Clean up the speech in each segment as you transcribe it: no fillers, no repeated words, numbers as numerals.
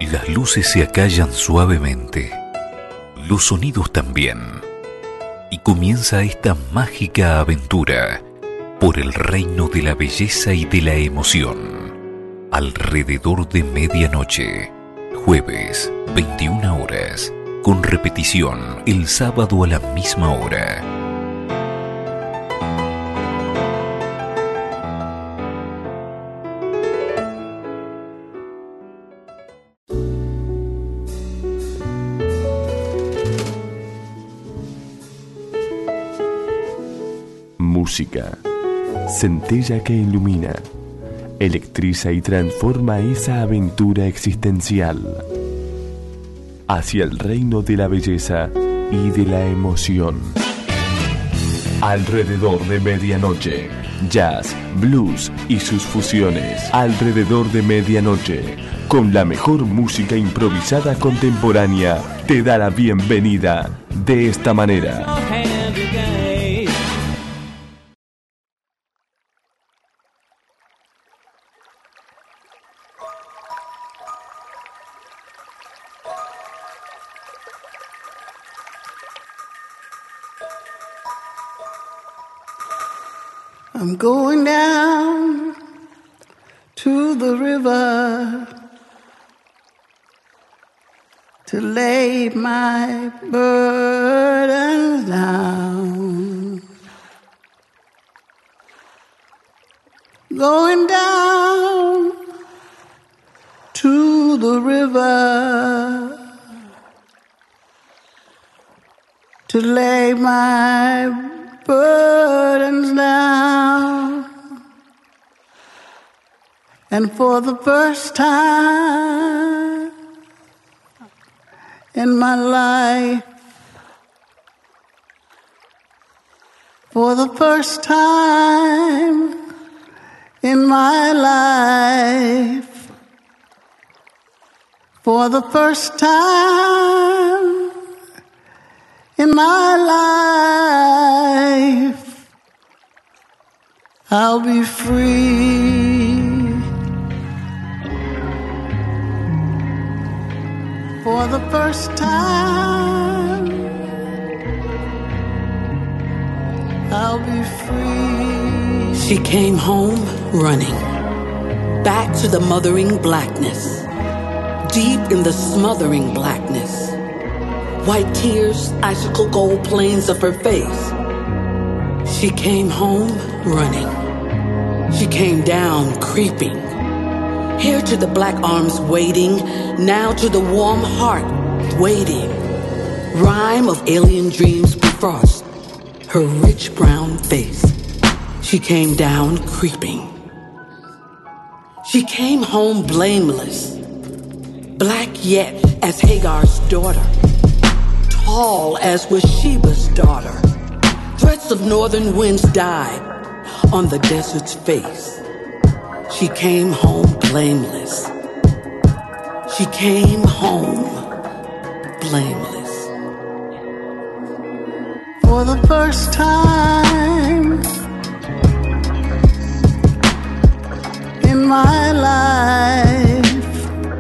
Las luces se acallan suavemente, los sonidos también, y comienza esta mágica aventura por el reino de la belleza y de la emoción. Alrededor de medianoche, jueves, 21 horas, con repetición el sábado a la misma hora. Música, centella que ilumina, electriza y transforma esa aventura existencial hacia el reino de la belleza y de la emoción. Alrededor de medianoche, jazz, blues y sus fusiones. Alrededor de medianoche, con la mejor música improvisada contemporánea, te da la bienvenida de esta manera. I'm going down to the river to lay my burdens down. Going down to the river to lay my burdens down. And for the first time in my life, for the first time in my life, for the first time in my life, I'll be free. For the first time, I'll be free. She came home running, back to the mothering blackness, deep in the smothering blackness. White tears, icicle gold plains of her face. She came home running. She came down creeping. Here to the black arms waiting, now to the warm heart waiting. Rhyme of alien dreams befrost her rich brown face. She came down creeping. She came home blameless, black yet as Hagar's daughter, tall as was Sheba's daughter. Threats of northern winds died on the desert's face. She came home blameless. She came home blameless. For the first time in my life,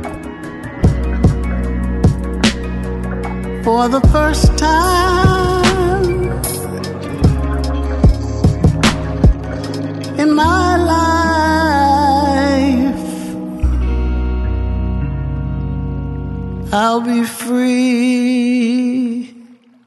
for the first time in my life, I'll be free.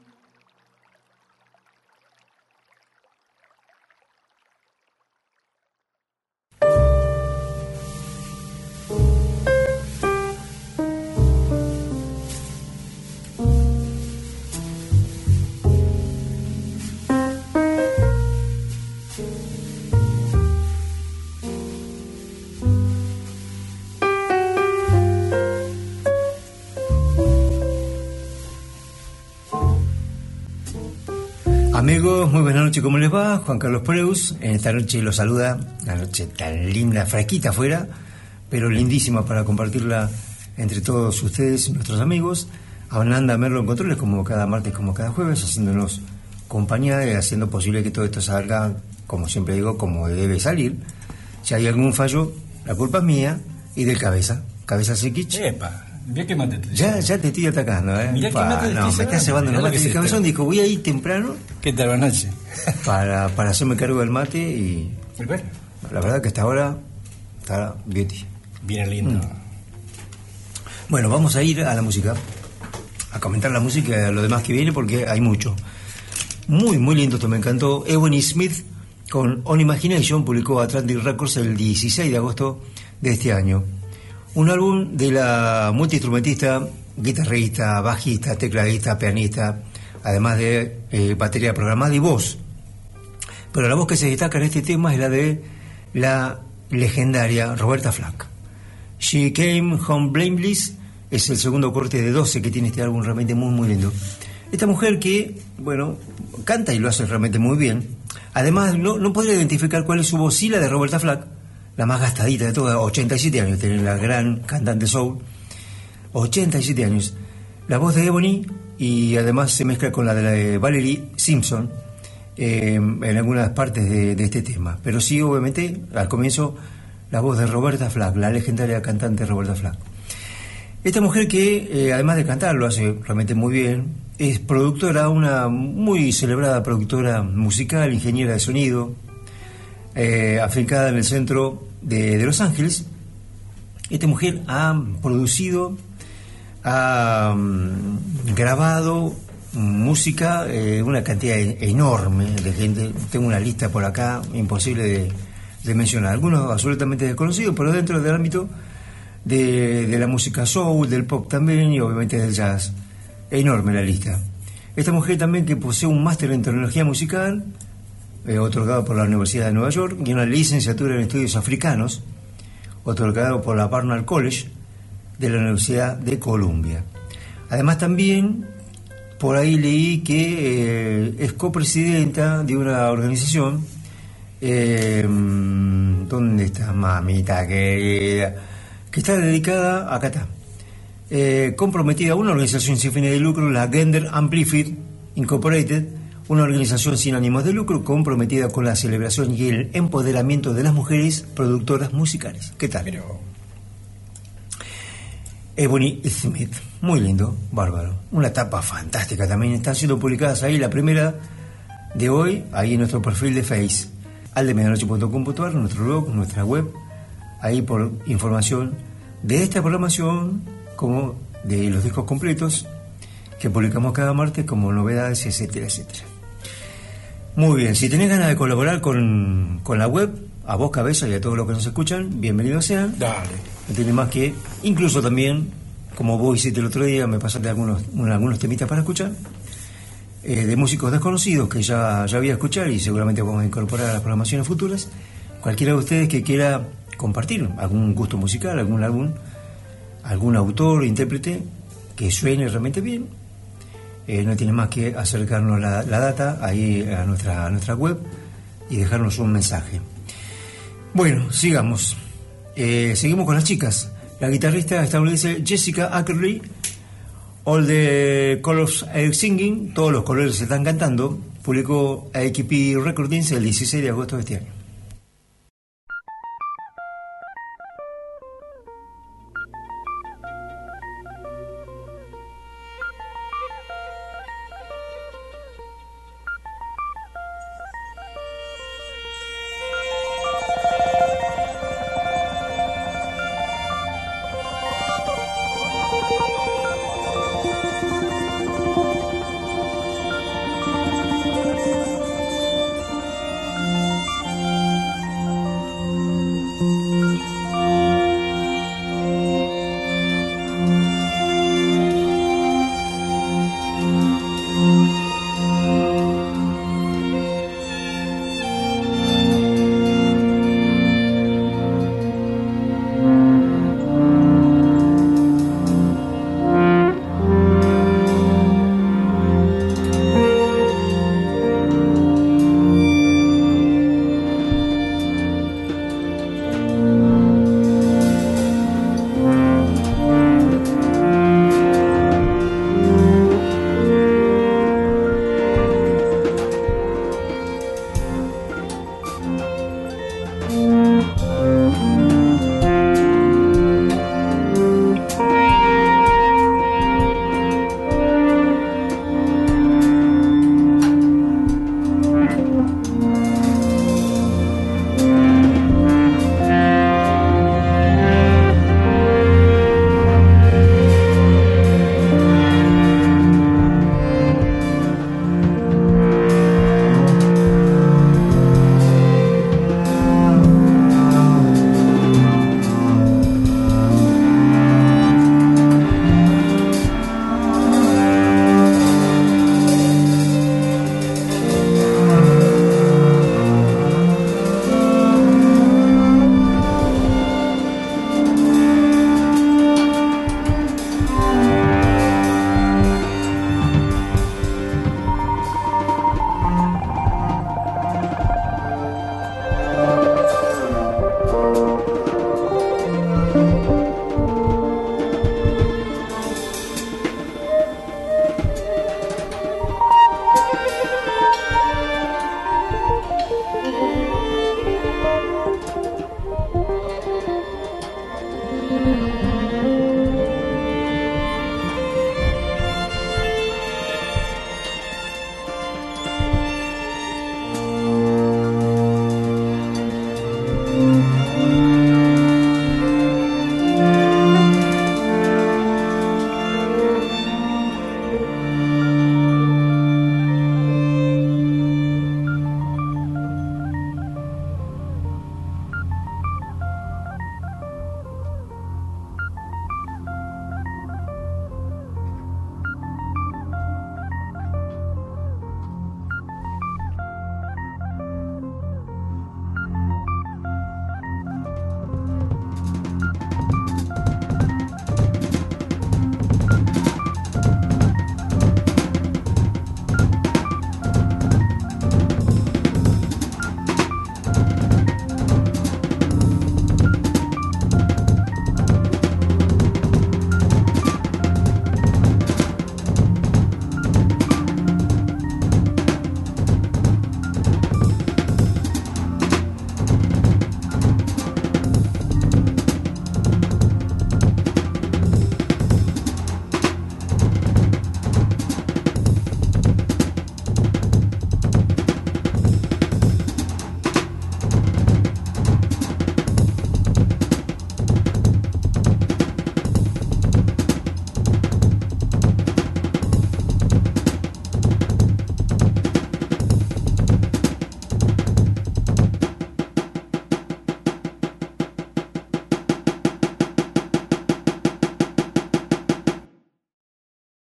Amigos, muy buenas noches, ¿cómo les va? Juan Carlos Preus, en esta noche los saluda, una noche tan linda, fresquita afuera, pero lindísima para compartirla entre todos ustedes, nuestros amigos. Ananda Merlo en controles, como cada martes, como cada jueves, haciéndonos compañía y haciendo posible que todo esto salga, como siempre digo, como debe salir. Si hay algún fallo, la culpa es mía y del Cabeza Sekic. Epa, Mirá qué mate te Ya te estoy atacando, ¿eh? Mirá qué mate te no, estoy me estás cebando Mirá el lo mate que de es cabezón. esto. Dijo, voy a ir temprano ¿Qué tal? Buenas noches. para hacerme cargo del mate y la verdad que hasta ahora está beauty. Viene lindo. Bueno, vamos a ir a la música, a comentar la música y a lo demás que viene porque hay mucho. Muy, muy lindo, esto me encantó. Ebony Smith con On Imagination publicó Atlantic Records el 16 de agosto de este año. Un álbum de la multiinstrumentista, guitarrista, bajista, tecladista, pianista, además de batería programada y voz. Pero la voz que se destaca en este tema es la de la legendaria Roberta Flack. She Came Home Blameless es el segundo corte de 12 que tiene este álbum, realmente muy, muy lindo. Esta mujer que, bueno, canta y lo hace realmente muy bien. Además, no podría identificar cuál es su voz, sí la de Roberta Flack, la más gastadita de todas, 87 años, tiene la gran cantante soul, 87 años. La voz de Ebony, y además se mezcla con la de Valerie Simpson en algunas partes de este tema. Pero sí, obviamente, al comienzo, la voz de Roberta Flack, la legendaria cantante Roberta Flack. Esta mujer que, además de cantar, lo hace realmente muy bien, es productora, una muy celebrada productora musical, ingeniera de sonido, afincada en el centro de Los Ángeles. Esta mujer ha producido, ha grabado música, una cantidad enorme de gente. Tengo una lista por acá imposible de mencionar, algunos absolutamente desconocidos, pero dentro del ámbito de la música soul, del pop también y obviamente del jazz. Enorme la lista. Esta mujer también que posee un máster en tecnología musical otorgado por la Universidad de Nueva York y una licenciatura en estudios africanos otorgado por la Barnard College de la Universidad de Columbia. Además también por ahí leí que es copresidenta de una organización ¿dónde está mamita querida? Que está dedicada, acá está, comprometida a una organización sin fines de lucro, la Gender Amplified Incorporated, una organización sin ánimos de lucro comprometida con la celebración y el empoderamiento de las mujeres productoras musicales. ¿Qué tal? Ebony Smith, muy lindo, bárbaro. Una tapa fantástica también. Están siendo publicadas ahí, la primera de hoy, ahí en nuestro perfil de Face, aldemedianoche.com.ar, nuestro blog, nuestra web, ahí por información de esta programación, como de los discos completos que publicamos cada martes, como novedades, etcétera, etcétera. Muy bien, si tenés ganas de colaborar con la web, a vos cabeza y a todos los que nos escuchan, bienvenidos sean. Dale. No tiene más que, incluso también, como vos hiciste el otro día, me pasaste algunos temitas para escuchar, de músicos desconocidos que ya voy a escuchar y seguramente vamos a incorporar a las programaciones futuras. Cualquiera de ustedes que quiera compartir algún gusto musical, algún álbum, algún autor, intérprete que suene realmente bien, no tiene más que acercarnos la data ahí a nuestra web y dejarnos un mensaje. Bueno, sigamos. Seguimos con las chicas. La guitarrista estadounidense Jessica Ackerley, All the Colors Are Singing, todos los colores se están cantando, publicó AKP Recordings el 16 de agosto de este año.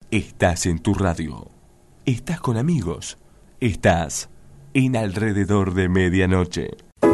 Estás en tu radio. Estás con amigos. Estás en Alrededor de Medianoche.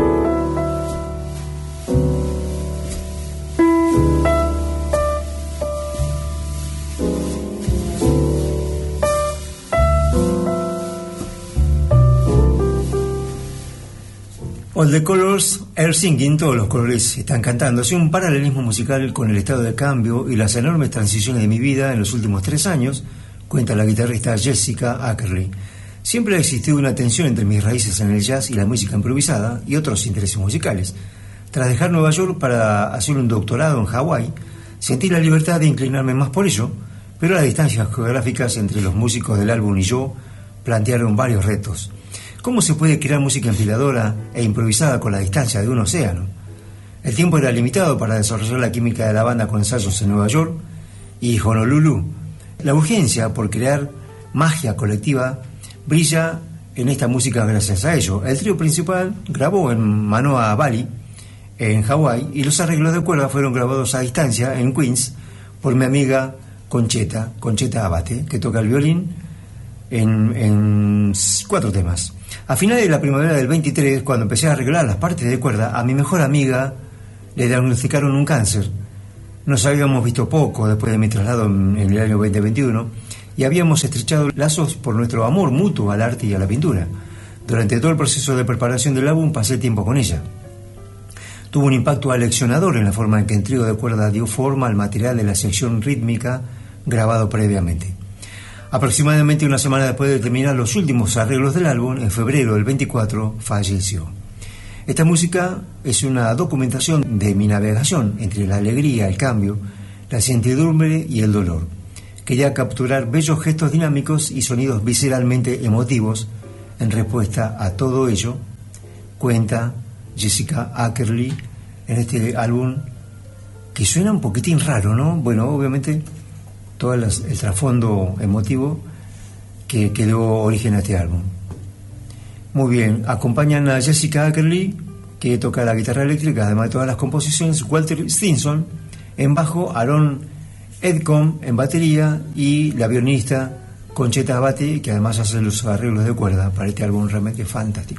All the Colors Are Singing, todos los colores están cantando. Es un paralelismo musical con el estado de cambio y las enormes transiciones de mi vida en los últimos 3 años, cuenta la guitarrista Jessica Ackerley. Siempre ha existido una tensión entre mis raíces en el jazz y la música improvisada y otros intereses musicales. Tras dejar Nueva York para hacer un doctorado en Hawái, sentí la libertad de inclinarme más por ello, pero las distancias geográficas entre los músicos del álbum y yo plantearon varios retos. ¿Cómo se puede crear música inspiradora e improvisada con la distancia de un océano? El tiempo era limitado para desarrollar la química de la banda con ensayos en Nueva York y Honolulu. La urgencia por crear magia colectiva brilla en esta música gracias a ello. El trío principal grabó en Manoa Valley, en Hawái, y los arreglos de cuerda fueron grabados a distancia en Queens por mi amiga Concheta Abate, que toca el violín en 4 temas. A finales de la primavera del 23, cuando empecé a arreglar las partes de cuerda, a mi mejor amiga le diagnosticaron un cáncer. Nos habíamos visto poco después de mi traslado en el año 2021 y habíamos estrechado lazos por nuestro amor mutuo al arte y a la pintura. Durante todo el proceso de preparación del álbum pasé tiempo con ella. Tuvo un impacto aleccionador en la forma en que el trío de cuerda dio forma al material de la sección rítmica grabado previamente. Aproximadamente una semana después de terminar los últimos arreglos del álbum, en febrero del 24, falleció. Esta música es una documentación de mi navegación entre la alegría, el cambio, la incertidumbre y el dolor. Quería capturar bellos gestos dinámicos y sonidos visceralmente emotivos en respuesta a todo ello, cuenta Jessica Ackerley en este álbum que suena un poquitín raro, ¿no? Bueno, obviamente todo el trasfondo emotivo que dio origen a este álbum. Muy bien, acompañan a Jessica Ackerley, que toca la guitarra eléctrica, además de todas las composiciones, Walter Stinson en bajo, Aaron Edcombe en batería y la violinista Concheta Abate, que además hace los arreglos de cuerda para este álbum realmente fantástico.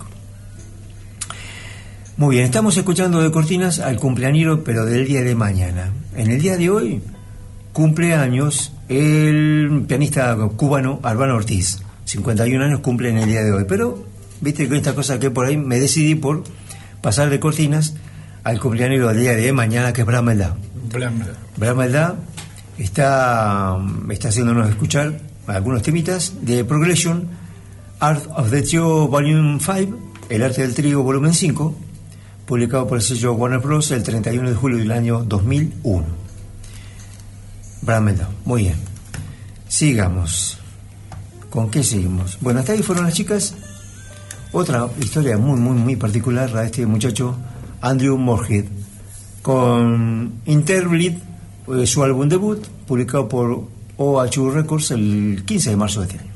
Muy bien, estamos escuchando de cortinas al cumpleañero, pero del día de mañana. En el día de hoy cumpleaños el pianista cubano Albano Ortiz. 51 años cumple en el día de hoy. Pero, viste, con esta cosa que por ahí me decidí por pasar de cortinas al cumpleañero del día de mañana, que es Bram Eldad. Bram Eldad está haciéndonos escuchar algunos temitas de Progression, Art of the Trio Volume 5, El Arte del Trío Volumen 5, publicado por el sello Warner Bros. El 31 de julio del año 2001. Bram Eldad, muy bien. Sigamos. ¿Con qué seguimos? Bueno, hasta ahí fueron las chicas. Otra historia muy particular, la de este muchacho Andrew Moorhead, con Interbleed, su álbum debut, publicado por OHU Records el 15 de marzo de este año.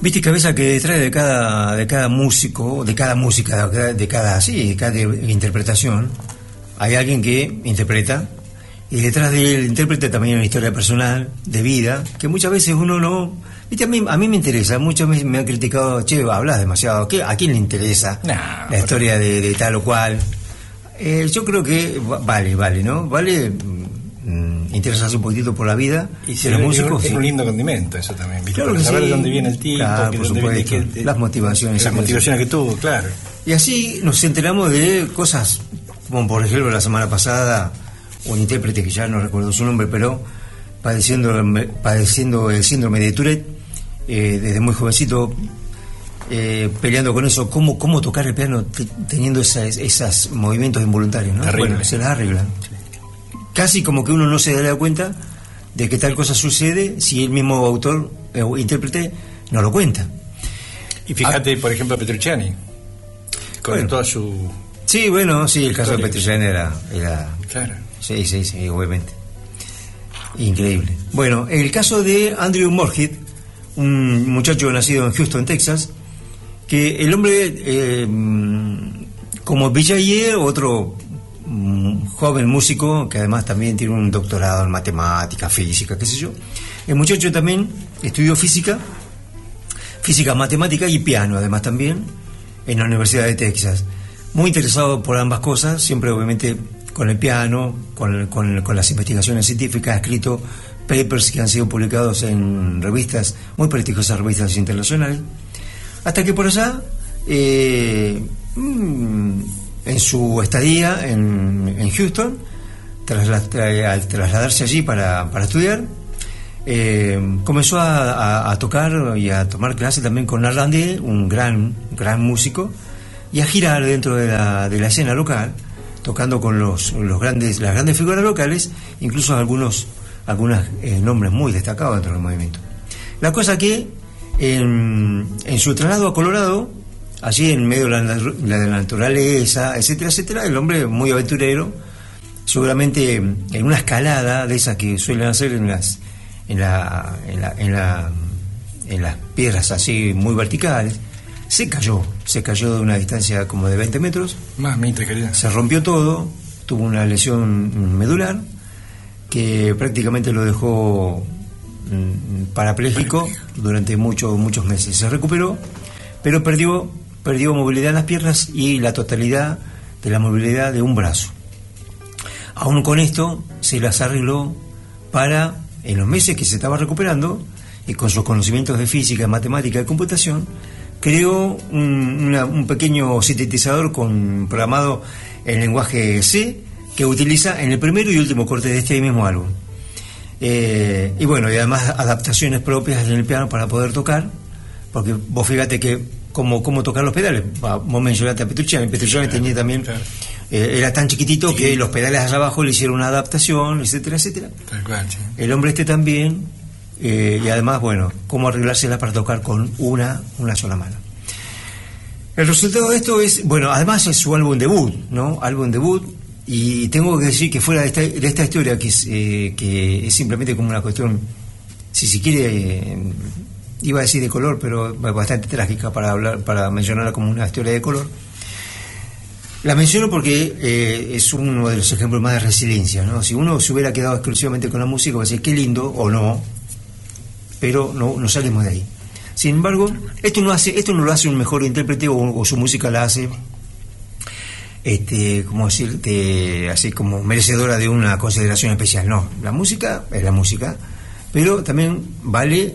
Viste, cabeza, que detrás de cada músico, de cada música, de cada interpretación, hay alguien que interpreta, y detrás del intérprete también hay una historia personal, de vida, que muchas veces uno no... Viste, a mí me interesa, muchas veces me han criticado, che, hablas demasiado, ¿a quién le interesa la historia de tal o cual? Yo creo que vale, ¿no? Vale interesarse un poquitito por la vida y de los músicos. Es un lindo condimento eso también, ¿viste? Claro, para saber sí, de dónde viene el tipo, claro, por supuesto, las motivaciones que tuvo, claro. Y así nos enteramos de cosas, como por ejemplo la semana pasada, un intérprete que ya no recuerdo su nombre, pero padeciendo el síndrome de Tourette, desde muy jovencito, peleando con eso, cómo tocar el piano teniendo esos movimientos involuntarios, ¿no? Terrible. Bueno, se las arreglan. Casi como que uno no se da cuenta de que tal cosa sucede si el mismo autor o intérprete no lo cuenta. Y fíjate, por ejemplo, a Petrucciani, con toda su... Sí, bueno, sí, el caso de Petrucciani era... Claro. Sí, obviamente. Increíble. Bueno, el caso de Andrew Moorhead, un muchacho nacido en Houston, Texas, que el hombre, como Villayer, otro joven músico, que además también tiene un doctorado en matemática, física, qué sé yo, el muchacho también estudió física, matemática y piano, además también, en la Universidad de Texas. Muy interesado por ambas cosas, siempre obviamente con el piano, con las investigaciones científicas, ha escrito papers que han sido publicados en revistas, muy prestigiosas revistas internacionales, hasta que por allá, en su estadía en Houston, al trasladarse allí para estudiar, comenzó a tocar y a tomar clases también con Arlandé, un gran músico, y a girar dentro de la escena local, tocando con las grandes figuras locales, incluso algunos nombres muy destacados dentro del movimiento. La cosa que en su traslado a Colorado, allí en medio de la naturaleza, etcétera, el hombre muy aventurero, seguramente en una escalada de esas que suelen hacer en las piedras así muy verticales, se cayó de una distancia como de 20 metros. Mamita querida. Se rompió todo, tuvo una lesión medular que prácticamente lo dejó parapléjico durante muchos meses. Se recuperó, pero perdió movilidad en las piernas y la totalidad de la movilidad de un brazo. Aún con esto se las arregló para, en los meses que se estaba recuperando, y con sus conocimientos de física, matemática y computación, creó un pequeño sintetizador programado en lenguaje C, que utiliza en el primero y último corte de este mismo álbum. Y bueno, y además adaptaciones propias en el piano para poder tocar, porque vos fíjate que cómo tocar los pedales. Vos mencionaste a Petrucciani tenía también, era tan chiquitito que los pedales allá abajo le hicieron una adaptación, etcétera. Tal cual, sí. El hombre también, y además, bueno, cómo arreglárselas para tocar con una sola mano. El resultado de esto es, bueno, además es su álbum debut, ¿no? Y tengo que decir que fuera de esta historia, que es simplemente como una cuestión, si se quiere, iba a decir de color, pero bastante trágica para mencionarla como una historia de color. La menciono porque es uno de los ejemplos más de resiliencia, ¿no? Si uno se hubiera quedado exclusivamente con la música, va a decir qué lindo o no, pero no salimos de ahí. Sin embargo, esto no lo hace un mejor intérprete o su música la hace como decirte, así como merecedora de una consideración especial. No, la música es la música, pero también vale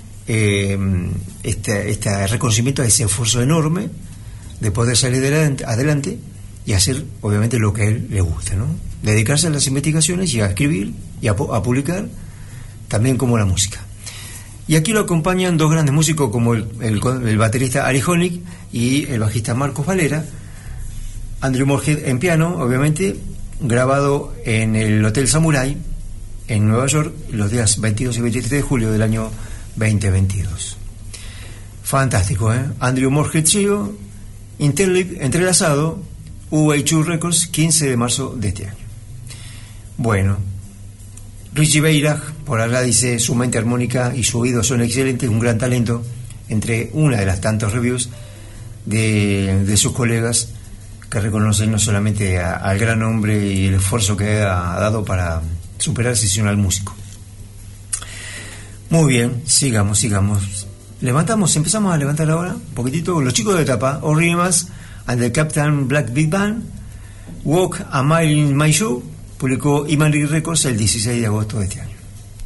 este reconocimiento a ese esfuerzo enorme de poder salir adelante y hacer obviamente lo que a él le gusta, ¿no? Dedicarse a las investigaciones y a escribir y a publicar, también como la música. Y aquí lo acompañan dos grandes músicos como el baterista Ari Honig y el bajista Marcos Valera. Andrew Moorhead en piano, obviamente, grabado en el Hotel Samurai en Nueva York los días 22 y 23 de julio del año 2022. Fantástico, ¿eh? Andrew Moorhead Trio, Interlip entrelazado, UA2 Records, 15 de marzo de este año. Bueno, Richie Beirach, por allá dice, su mente armónica y su oído son excelentes, un gran talento entre una de las tantas reviews de sus colegas que reconocen no solamente al gran hombre y el esfuerzo que ha dado para superarse, sino al músico. Muy bien, sigamos. Empezamos a levantar ahora un poquitito. Los chicos de Tapa, Orimas and the Captain Black Big Band, Walk a Mile in My Shoe, publicó Imani Records el 16 de agosto de este año.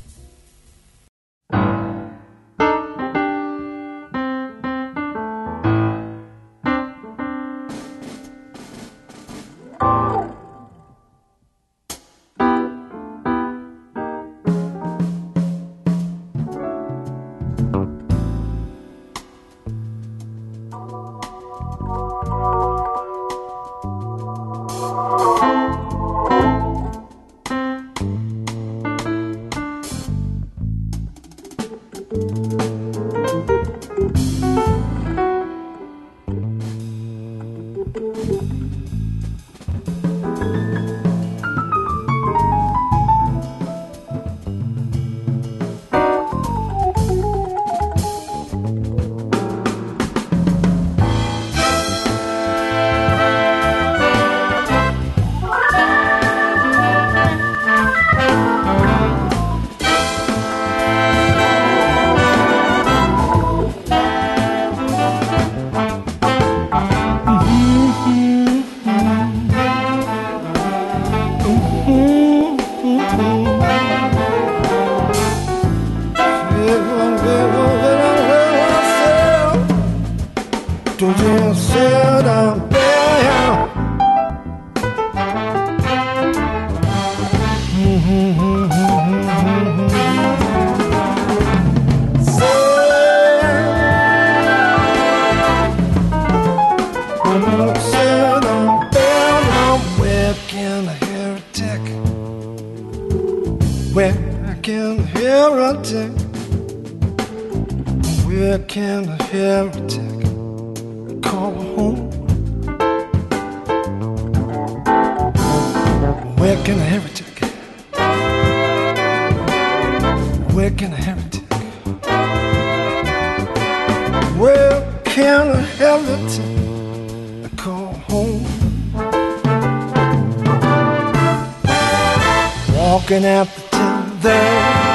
Walking at the tether,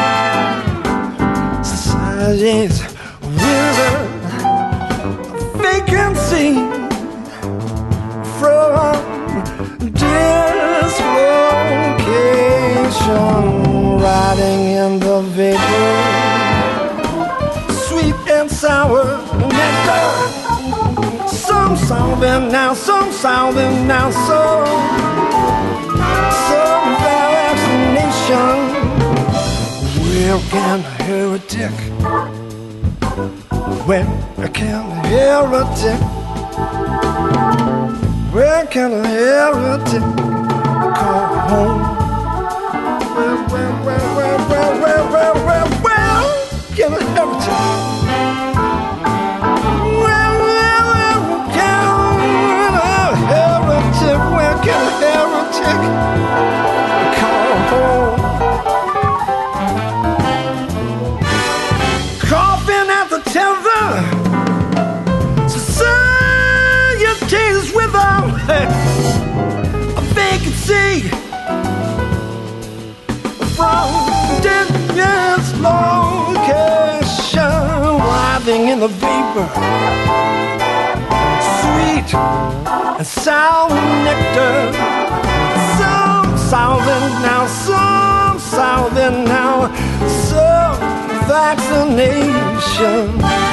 society's river, vacancy from dislocation, riding in the vapor, sweet and sour nectar. Some solving now, some solving now, some vaccination. Where can a heretic? Where can a heretic? Where can a heretic call home? Where can a heretic? Where can a heretic call home? Coughing at the tether, society's without a vacancy from dislocation, writhing in the vapor, sweet and sour nectar. Some solving now, some solving now, some vaccination.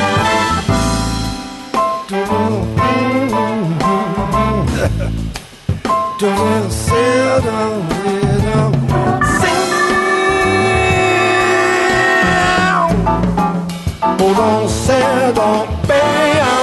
Hold on, sit on, bam.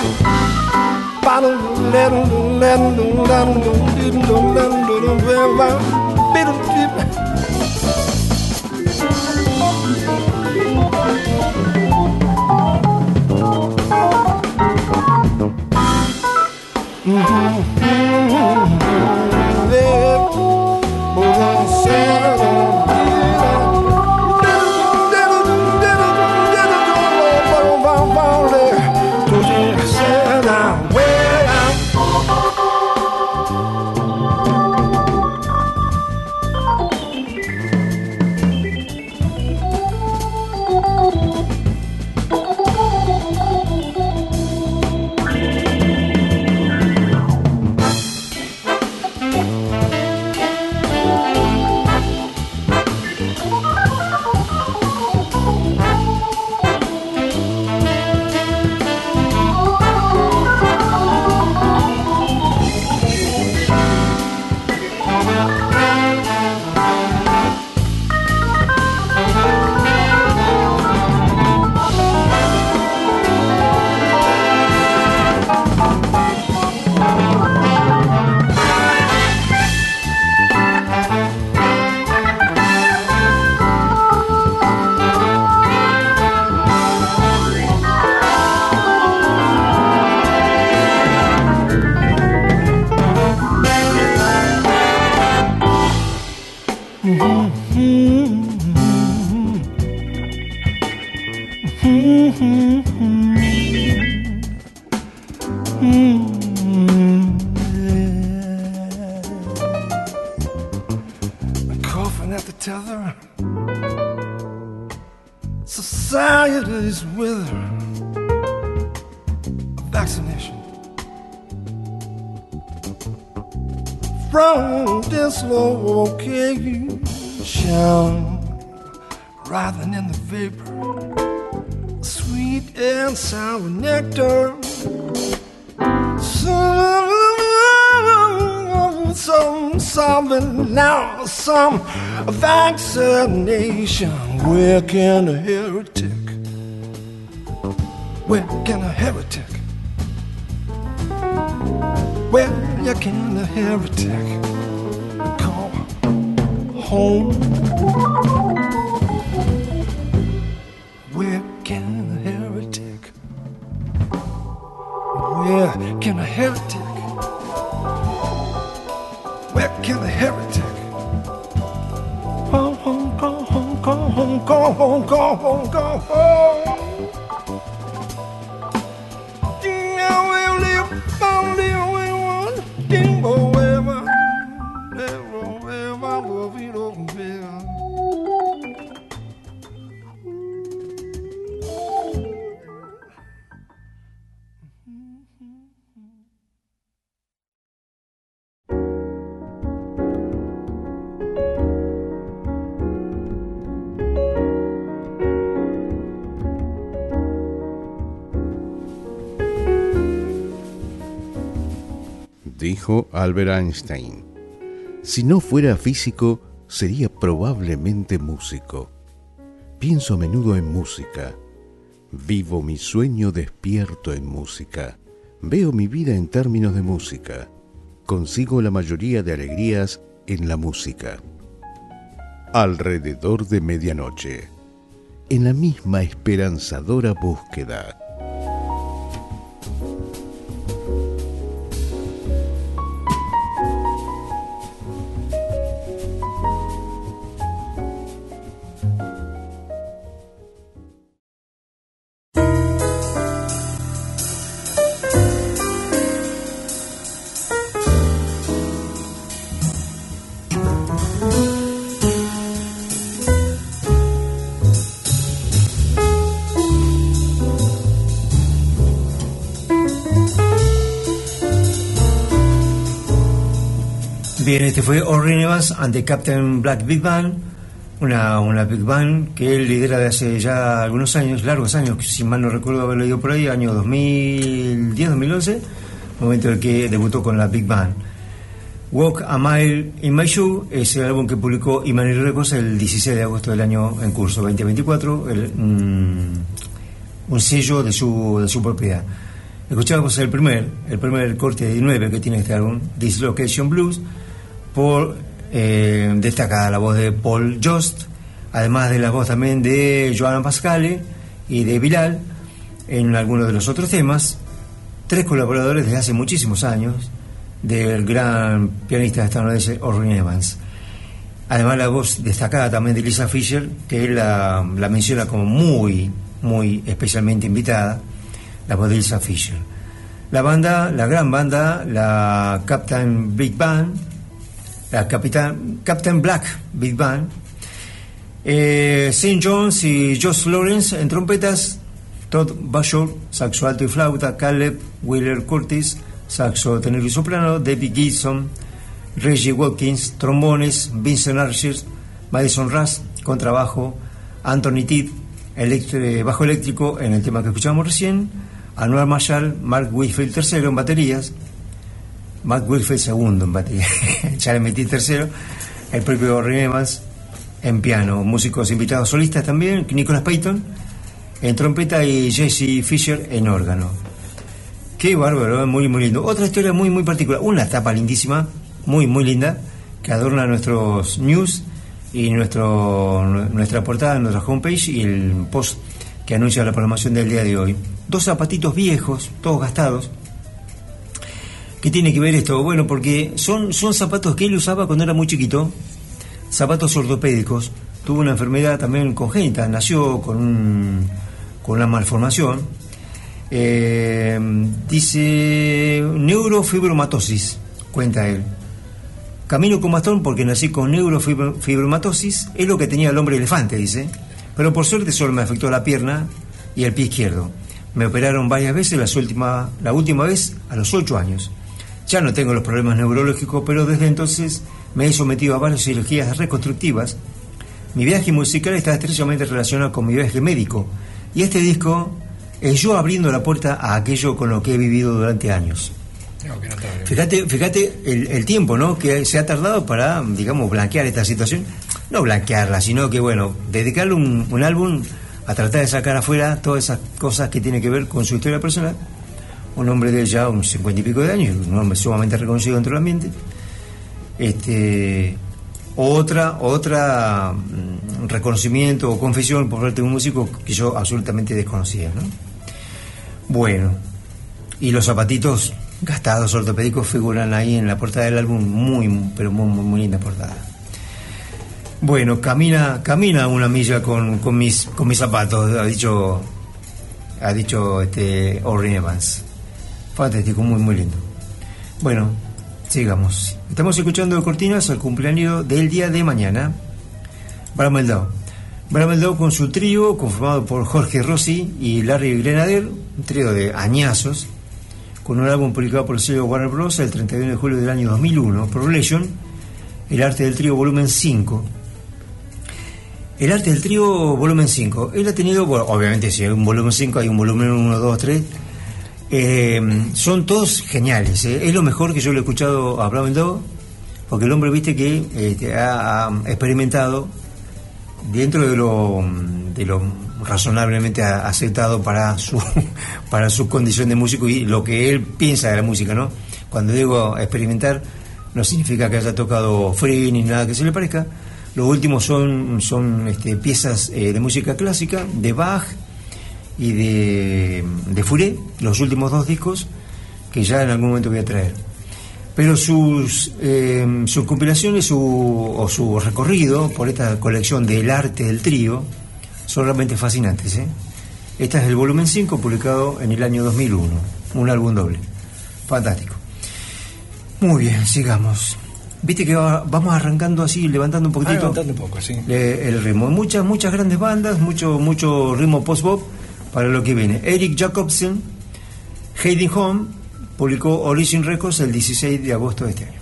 Coughing at the tether, society's wither. Vaccination from dislocation, writhing in the vapor, sweet and sour nectar. Some something now, some vaccination. Where can a heretic? Where can a heretic? Where can a heretic call home? Where can a heretic? Where can a heretic? Where can a heretic? Go home, go home, go home, go home, go home, go home. Dijo Albert Einstein: si no fuera físico, sería probablemente músico. Pienso a menudo en música. Vivo mi sueño despierto en música. Veo mi vida en términos de música. Consigo la mayoría de alegrías en la música. Alrededor de medianoche, en la misma esperanzadora búsqueda. Bien, este fue Orrin Evans and the Captain Black Big Band, una Big Band que él lidera de hace ya algunos años, largos años, si mal no recuerdo haber leído por ahí, año 2010-2011, momento en el que debutó con la Big Band. Walk a Mile in My Shoe es el álbum que publicó Imani Records el 16 de agosto del año en curso, 2024, un sello de su propiedad. Escuchábamos el primer corte de 9 que tiene este álbum, Dislocation Blues, por destacada la voz de Paul Jost, además de la voz también de Joan Pascale y de Bilal en algunos de los otros temas. Tres colaboradores desde hace muchísimos años del gran pianista estadounidense Orrin Evans. Además la voz destacada también de Lisa Fischer, que él la menciona como muy, muy especialmente invitada, la voz de Lisa Fischer. La banda, la gran banda, la Captain Black Big Band, St. John's y Josh Lawrence en trompetas, Todd Bashore, saxo alto y flauta, Caleb Wheeler Curtis, saxo tenor y soprano, David Gibson, Reggie Watkins, trombones, Vincent Archer, Madison Russ, contrabajo, Anthony Tidd, bajo eléctrico en el tema que escuchamos recién, Anwar Marshall, Mark Whitfield tercero en baterías, Mark Whitfield segundo en batería, ya le metí tercero, el propio Orrin Evans en piano, músicos invitados solistas también, Nicholas Payton en trompeta y Jesse Fisher en órgano. Qué bárbaro, muy muy lindo. Otra historia muy muy particular, una tapa lindísima, muy muy linda, que adorna nuestros news y nuestra portada, nuestra homepage y el post que anuncia la programación del día de hoy. Dos zapatitos viejos, todos gastados. ¿Qué tiene que ver esto? Bueno, porque son zapatos que él usaba cuando era muy chiquito, zapatos ortopédicos. Tuvo una enfermedad también congénita, nació con con una malformación. Dice neurofibromatosis, cuenta él. Camino con bastón porque nací con neurofibromatosis, es lo que tenía el hombre elefante, dice. Pero por suerte solo me afectó la pierna y el pie izquierdo. Me operaron varias veces, la última vez a los 8 años. Ya no tengo los problemas neurológicos, pero desde entonces me he sometido a varias cirugías reconstructivas. Mi viaje musical está estrechamente relacionado con mi viaje médico. Y este disco es yo abriendo la puerta a aquello con lo que he vivido durante años. Fíjate el tiempo, ¿no?, que se ha tardado para, digamos, blanquear esta situación. No blanquearla, sino que, bueno, dedicarle un álbum a tratar de sacar afuera todas esas cosas que tienen que ver con su historia personal. Un hombre de ya unos 50 y pico de años, un hombre sumamente reconocido dentro del ambiente. Otra reconocimiento o confesión por parte de un músico que yo absolutamente desconocía, ¿no? Bueno, y los zapatitos gastados ortopédicos figuran ahí en la portada del álbum, muy linda portada. Bueno, camina una milla con mis zapatos, ha dicho Orrin Evans. Fantástico, muy lindo. Bueno, sigamos. Estamos escuchando cortinas al cumpleaños del día de mañana. Bramel con su trío, conformado por Jorge Rossi y Larry Grenadier, un trío de añazos, con un álbum publicado por el sello Warner Bros. El 31 de julio del año 2001, Progression, el arte del trío volumen 5. El arte del trío volumen 5, él ha tenido, bueno, obviamente si hay un volumen 5, hay un volumen 1, 2, 3, son todos geniales, es lo mejor que yo le he escuchado a Bramel Dog, porque el hombre, viste, que ha experimentado dentro de lo razonablemente aceptado para su condición de músico y lo que él piensa de la música, ¿no? Cuando digo experimentar, no significa que haya tocado free ni nada que se le parezca. Los últimos son piezas de música clásica, de Bach y de Fauré, los últimos 2 discos que ya en algún momento voy a traer. Pero sus compilaciones o su recorrido por esta colección del arte del trío son realmente fascinantes, ¿eh? Este es el volumen 5, publicado en el año 2001, un álbum doble. Fantástico. Muy bien, sigamos. Viste que vamos arrancando así, levantando un poquitito. Levantando un poco, sí. El ritmo. Muchas grandes bandas, mucho ritmo post-bop para lo que viene. Eric Jacobsen, Heading Home, publicó Origin Records el 16 de agosto de este año.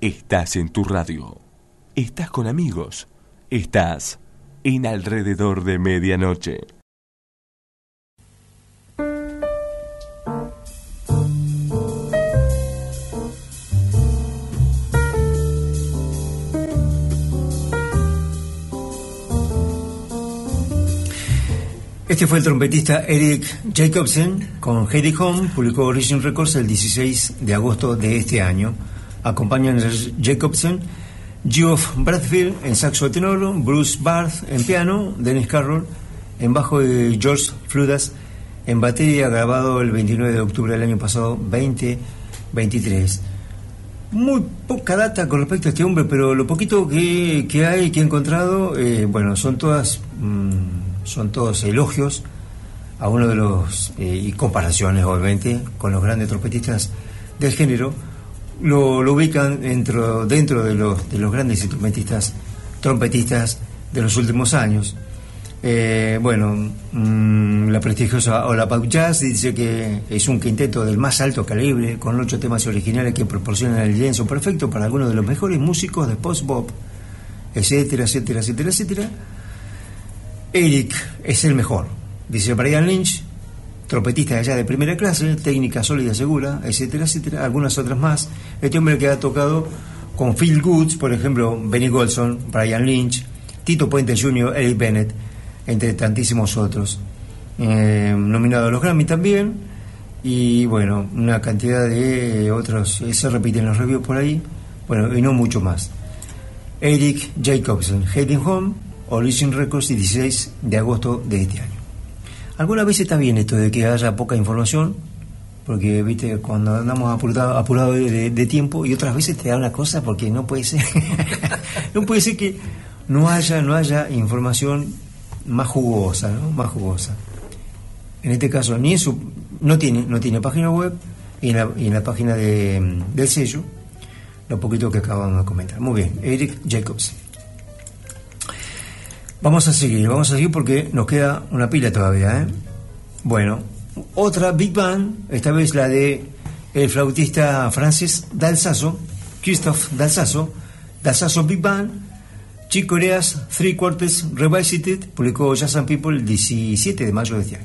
Estás en tu radio. Estás con amigos. Estás en Alrededor de Medianoche. Este fue el trompetista Eric Jacobsen con Heidi Home, publicó Origin Records el 16 de agosto de este año. Acompañan a Jacobsen Geoff Bradfield en saxo tenor, Bruce Barth en piano, Dennis Carroll en bajo y George Fludas en batería, grabado el 29 de octubre del año pasado, 2023. Muy poca data con respecto a este hombre, pero lo poquito que hay, que he encontrado, bueno, son todos elogios a uno de los, y comparaciones obviamente con los grandes trompetistas del género. Lo ubican dentro de los grandes instrumentistas, trompetistas de los últimos años. La prestigiosa All About Jazz dice que es un quinteto del más alto calibre, con 8 temas originales que proporcionan el lienzo perfecto para algunos de los mejores músicos de post-bop, etcétera, etcétera, etcétera, etcétera. Eric es el mejor, dice Brian Lynch, trompetista allá de primera clase, técnica sólida, segura, etcétera, etcétera, algunas otras más. Este hombre que ha tocado con Phil Goods, por ejemplo, Benny Golson, Brian Lynch, Tito Puente Jr., Eric Bennett, entre tantísimos otros. Nominado a los Grammy también, y bueno, una cantidad de otros, se repiten los reviews por ahí, bueno, y no mucho más. Eric Jacobsen, Heading Home, Origin Records, 16 de agosto de este año. Algunas veces está bien esto de que haya poca información, porque viste, cuando andamos apurados de tiempo, y otras veces te da una cosa porque no puede ser no puede ser que no haya información más jugosa, ¿no? Más jugosa. En este caso ni eso, no tiene página web, y en la página del sello lo poquito que acabamos de comentar. Muy bien, Eric Jacobs. Vamos a seguir porque nos queda una pila todavía, ¿eh? Bueno, otra Big Band, esta vez la de el flautista francés Dalsasso, Christophe Dalsasso Big Band, Chick Corea's Three Quartets Revisited, publicó Jazz and People el 17 de mayo de este año.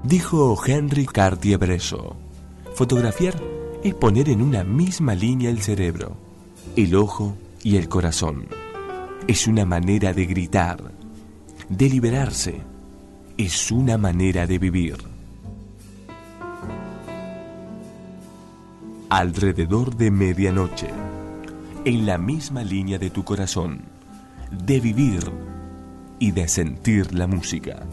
Dijo Henry Cartier-Bresson, fotografiar es poner en una misma línea el cerebro, el ojo y el corazón. Es una manera de gritar, de liberarse. Es una manera de vivir. Alrededor de medianoche, en la misma línea de tu corazón, de vivir y de sentir la música.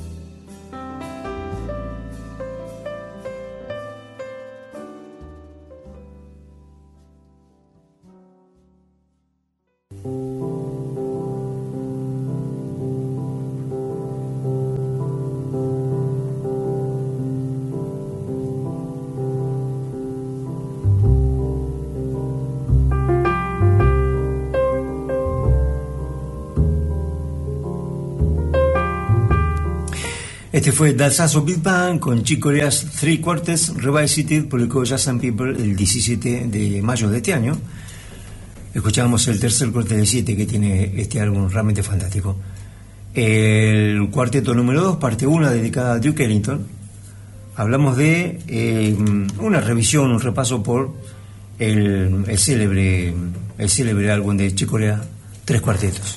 Este fue Dalsazo Big Band con Chick Corea's Three Quartets Revisited, publicó Jazz and People el 17 de mayo de este año. Escuchábamos el tercer corte de 7 que tiene este álbum realmente fantástico. El cuarteto número 2, parte 1, dedicada a Duke Ellington. Hablamos de una revisión, un repaso por el célebre álbum de Chick Corea, Tres Cuartetos.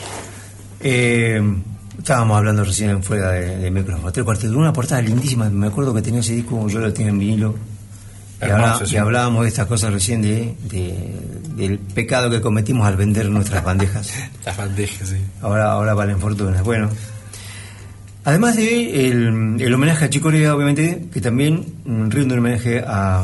Estábamos hablando recién fuera de micrófono. Tres Cuartetos, una portada lindísima. Me acuerdo que tenía ese disco, yo lo tenía en vinilo. Y hablábamos de estas cosas recién del pecado que cometimos al vender nuestras bandejas. Las bandejas, sí. Ahora valen fortunas. Bueno, además de el homenaje a Chick Corea, obviamente, que también rinde un homenaje a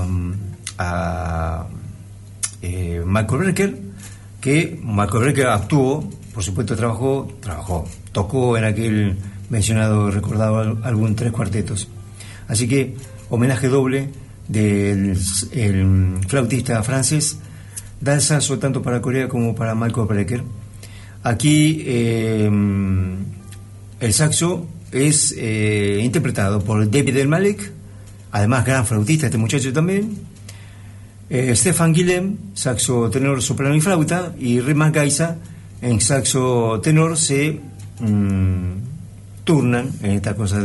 Michael Brecker, que Michael Brecker actuó, por supuesto tocó en aquel mencionado, recordado álbum Tres Cuartetos. Así que homenaje doble del flautista francés Dalsazo, tanto para Corea como para Michael Brecker. Aquí el saxo es interpretado por David El Malek, además gran flautista este muchacho también. Stefan Guillem, saxo tenor, soprano y flauta, y Rick Gaisa en saxo tenor se turnan en esta cosa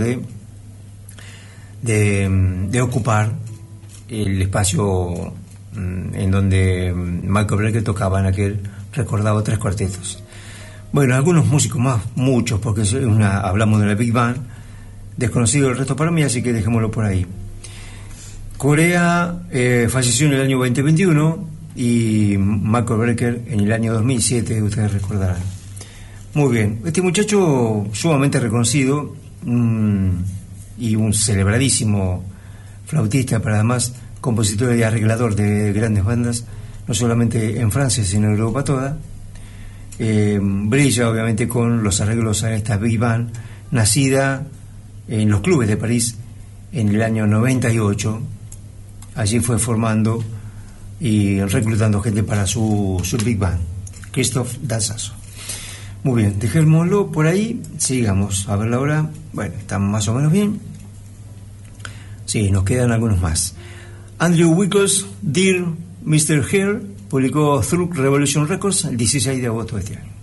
de ocupar el espacio en donde Michael Brecker tocaba en aquel recordado Tres Cuartetos. Bueno, algunos músicos más, muchos, porque hablamos de la Big Band, desconocido el resto para mí, así que dejémoslo por ahí. Corea falleció en el año 2021 y Michael Brecker en el año 2007, ustedes recordarán. Muy bien, este muchacho sumamente reconocido y un celebradísimo flautista, pero además compositor y arreglador de grandes bandas, no solamente en Francia, sino en Europa toda. Brilla obviamente con los arreglos a esta Big Band, nacida en los clubes de París en el año 98. Allí fue formando y reclutando gente para su Big Band, Christophe Dalsazo. Muy bien, dejémoslo por ahí, sigamos a ver la hora. Bueno, estamos más o menos bien. Sí, nos quedan algunos más. Andrew Wickles, Dear Mr. Hare, publicó Through Revolution Records el 16 de agosto de este año.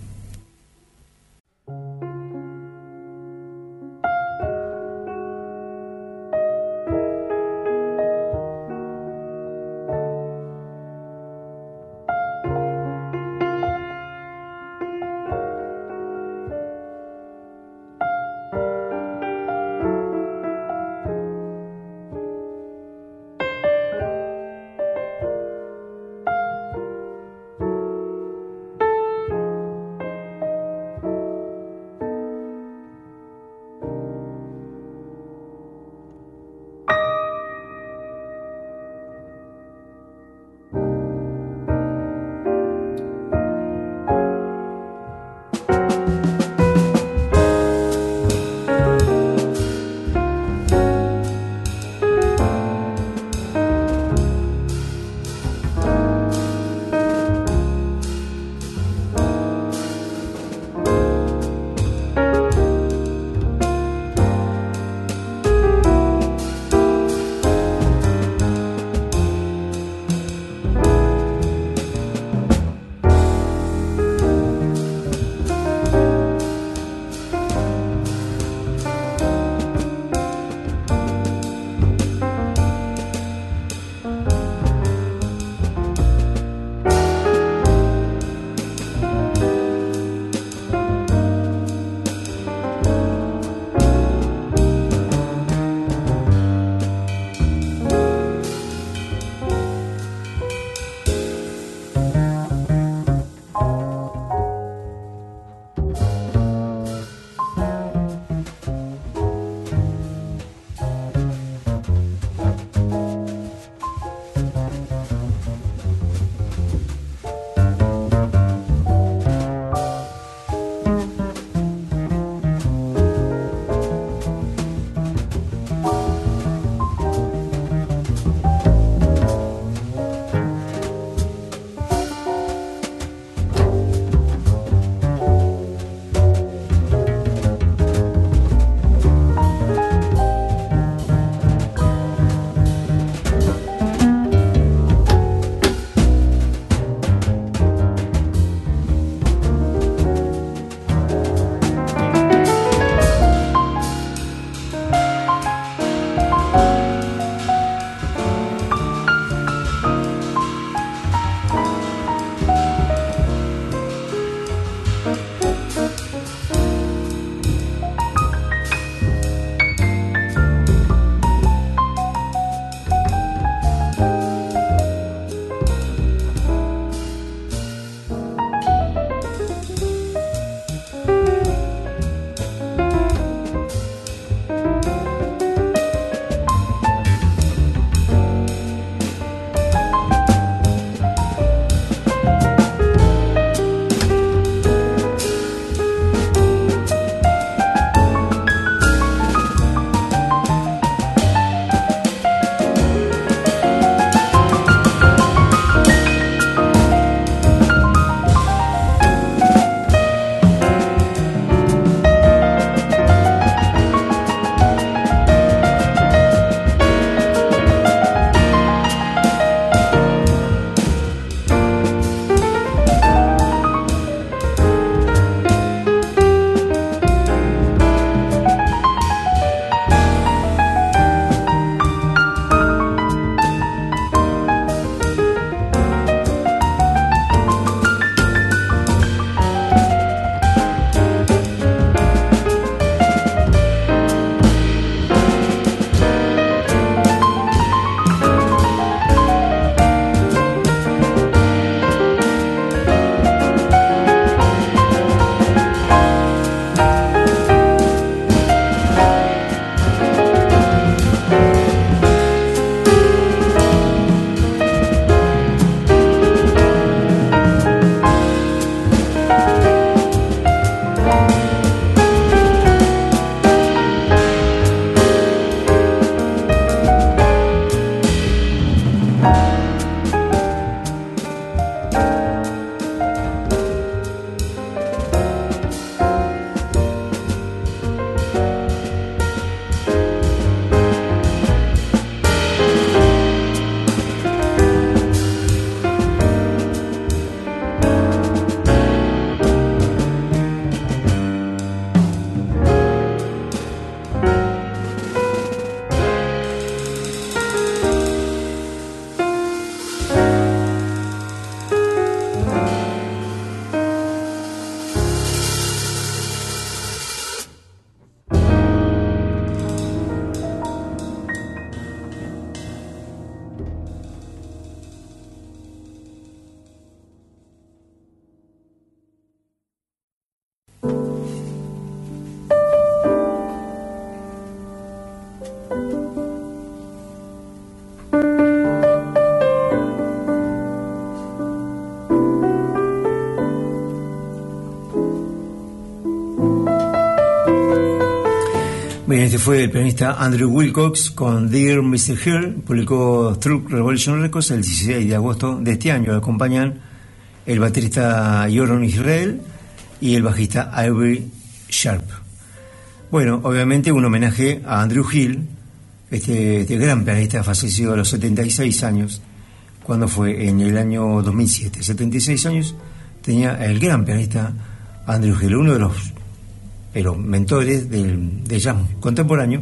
Bien, este fue el pianista Andrew Wilcox con Dear Mr. Here, publicó Through Revolution Records el 16 de agosto de este año. Lo acompañan el baterista Yoram Israel y el bajista Avery Sharp. Bueno, obviamente un homenaje a Andrew Hill, este gran pianista fallecido a los 76 años, cuando fue en el año 2007. 76 años tenía el gran pianista Andrew Hill, uno de los mentores del jazz contemporáneo,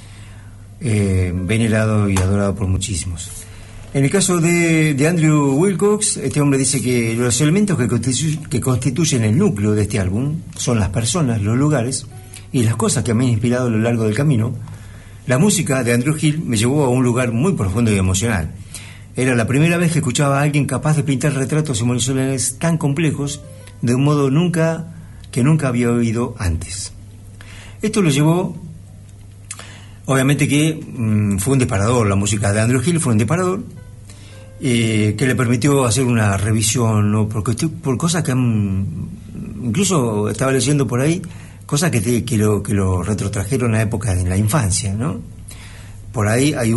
venerado y adorado por muchísimos. En el caso de Andrew Wilcox, este hombre dice que los elementos que constituyen el núcleo de este álbum son las personas, los lugares y las cosas que me han inspirado a lo largo del camino. La música de Andrew Hill me llevó a un lugar muy profundo y emocional. Era la primera vez que escuchaba a alguien capaz de pintar retratos emocionales tan complejos de un modo que nunca había oído antes. Esto lo llevó, obviamente que fue un disparador, la música de Andrew Hill fue un disparador que le permitió hacer una revisión, ¿no? por cosas que incluso estaba leyendo por ahí, cosas que lo retrotrajeron a época de la infancia, ¿no? Por ahí hay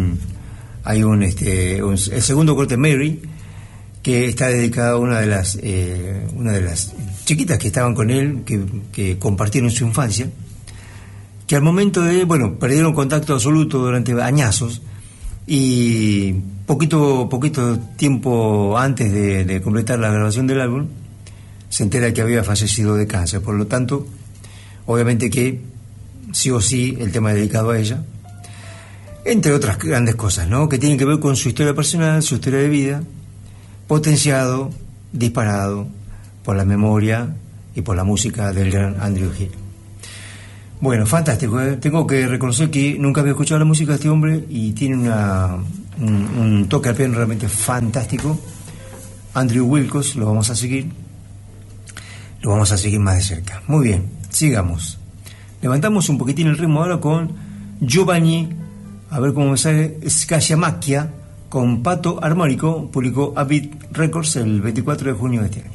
el segundo corte, Mary, que está dedicado a una de las chiquitas que estaban con él, que compartieron su infancia, que al momento perdieron contacto absoluto durante añazos, y poquito tiempo antes de completar la grabación del álbum se entera que había fallecido de cáncer. Por lo tanto, obviamente que sí o sí el tema dedicado a ella, entre otras grandes cosas, ¿no?, que tienen que ver con su historia personal, su historia de vida, potenciado, disparado por la memoria y por la música del gran Andrew Hill. Bueno, fantástico, ¿eh? Tengo que reconocer que nunca había escuchado la música de este hombre y tiene un toque al piano realmente fantástico. Andrew Wilcox, lo vamos a seguir más de cerca. Muy bien, sigamos. Levantamos un poquitín el ritmo ahora con Giovanni, a ver cómo me sale, Scacciamacchia, con Pato Armónico, publicó Avid Records el 24 de junio de este año.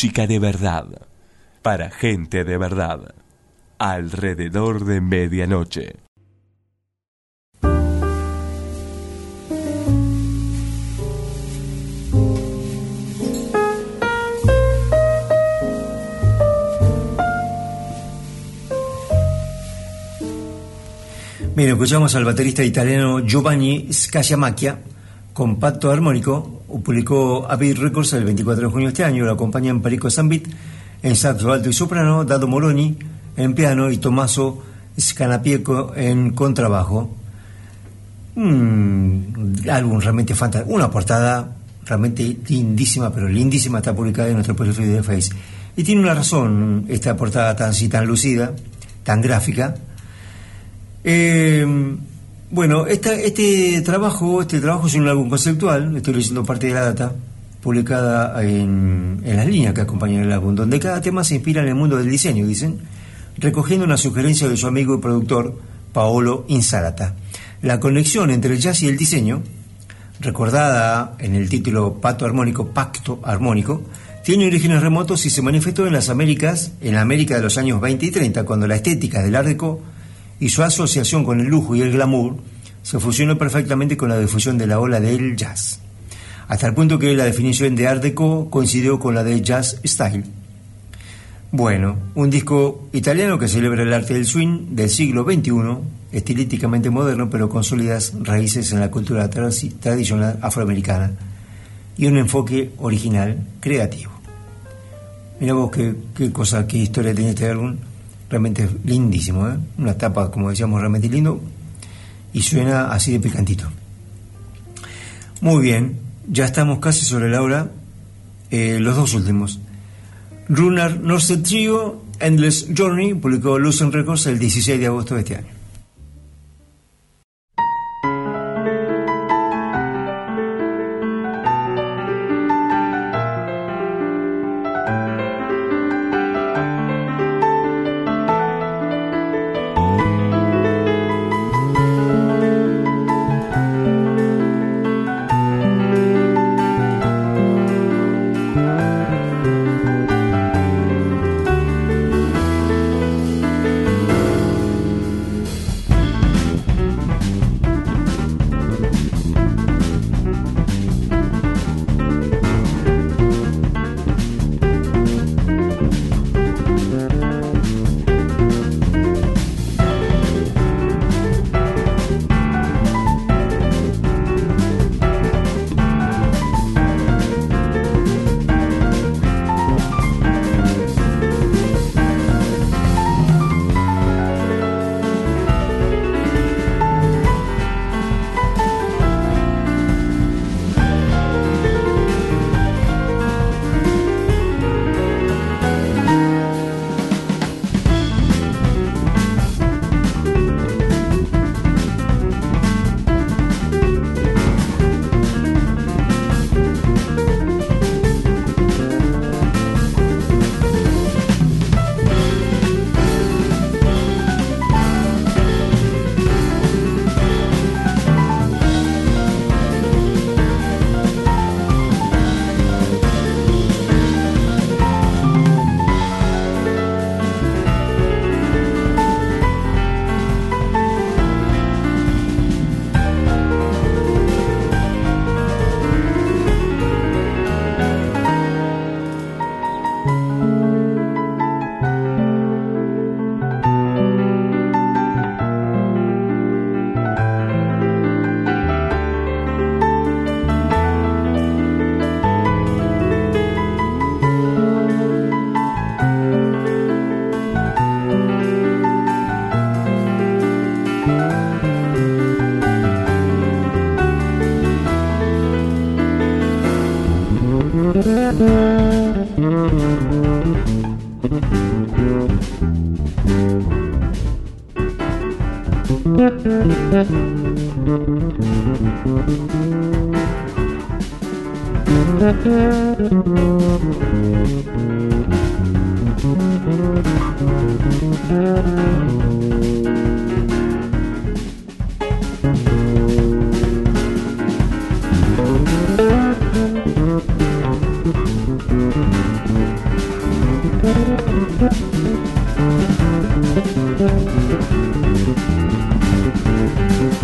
música de verdad, para gente de verdad, alrededor de medianoche. Bien, escuchamos al baterista italiano Giovanni Scacciamacchia con Pacto Armónico. Publicó Abbey Records el 24 de junio de este año. Lo acompañan Perico Zambit en saxo alto y soprano, Dado Moroni en piano y Tommaso Scanapieco en contrabajo. Álbum realmente fantástico. Una portada realmente lindísima, pero lindísima, está publicada en nuestro perfil de Face. Y tiene una razón esta portada tan lucida, tan gráfica. Bueno, este trabajo es un álbum conceptual. Estoy leyendo parte de la data publicada en las líneas que acompañan el álbum, donde cada tema se inspira en el mundo del diseño, dicen, recogiendo una sugerencia de su amigo y productor Paolo Insalata. La conexión entre el jazz y el diseño, recordada en el título Pacto Armónico, tiene orígenes remotos y se manifestó en la América de los años 20 y 30, cuando la estética del Art Deco y su asociación con el lujo y el glamour se fusionó perfectamente con la difusión de la ola del jazz, hasta el punto que la definición de Art Deco coincidió con la de Jazz Style. Bueno, un disco italiano que celebra el arte del swing del siglo XXI, estilísticamente moderno, pero con sólidas raíces en la cultura tradicional afroamericana y un enfoque original, creativo. Mirá vos qué historia tiene este álbum. Realmente lindísimo, ¿eh? Una tapa, como decíamos, realmente lindo, y suena así de picantito. Muy bien, ya estamos casi sobre la hora. Los dos últimos. Runar Norse Trio, Endless Journey, publicó Lucent Records el 16 de agosto de este año.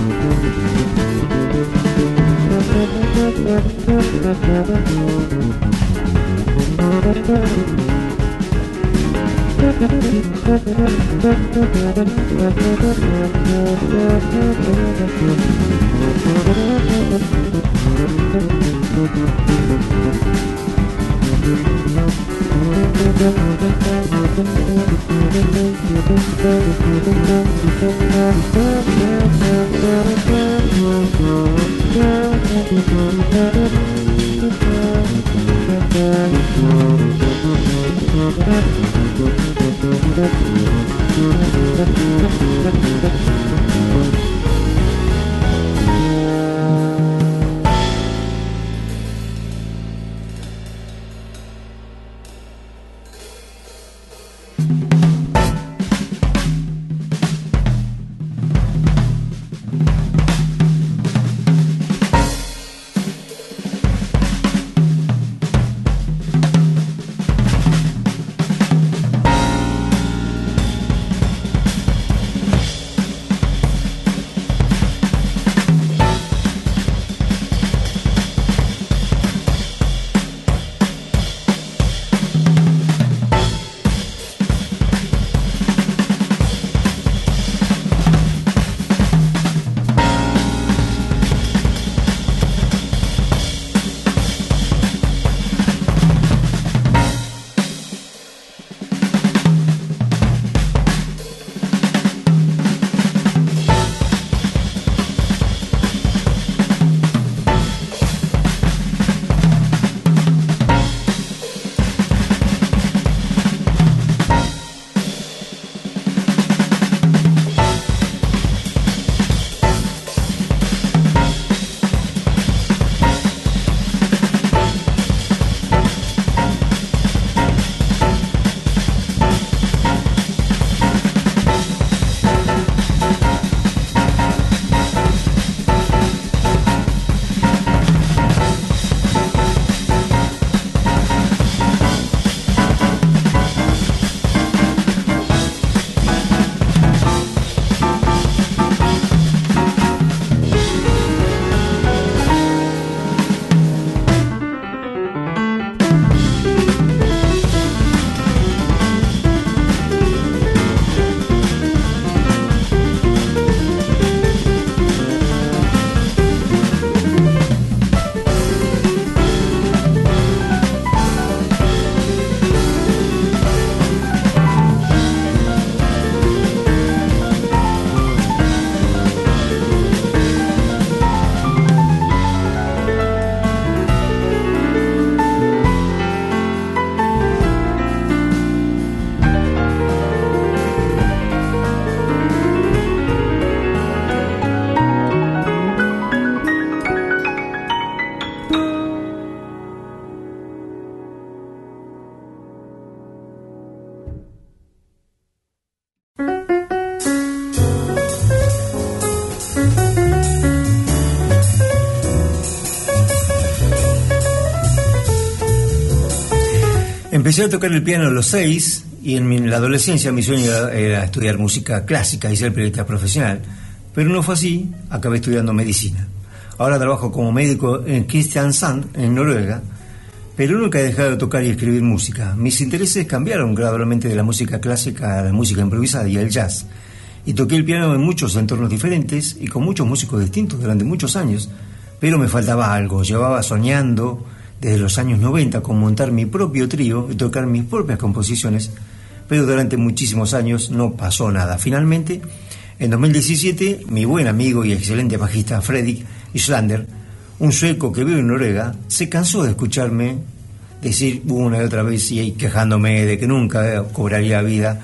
Empecé a tocar el piano a los 6 y en la adolescencia mi sueño era estudiar música clásica y ser periodista profesional, pero no fue así, acabé estudiando medicina. Ahora trabajo como médico en Kristiansand, en Noruega, pero nunca he dejado de tocar y escribir música. Mis intereses cambiaron gradualmente de la música clásica a la música improvisada y al jazz, y toqué el piano en muchos entornos diferentes y con muchos músicos distintos durante muchos años, pero me faltaba algo. Llevaba soñando desde los años 90 con montar mi propio trío y tocar mis propias composiciones, pero durante muchísimos años no pasó nada. Finalmente, en 2017, mi buen amigo y excelente bajista Fredrik Islander, un sueco que vive en Noruega, se cansó de escucharme decir una y otra vez y quejándome de que nunca cobraría vida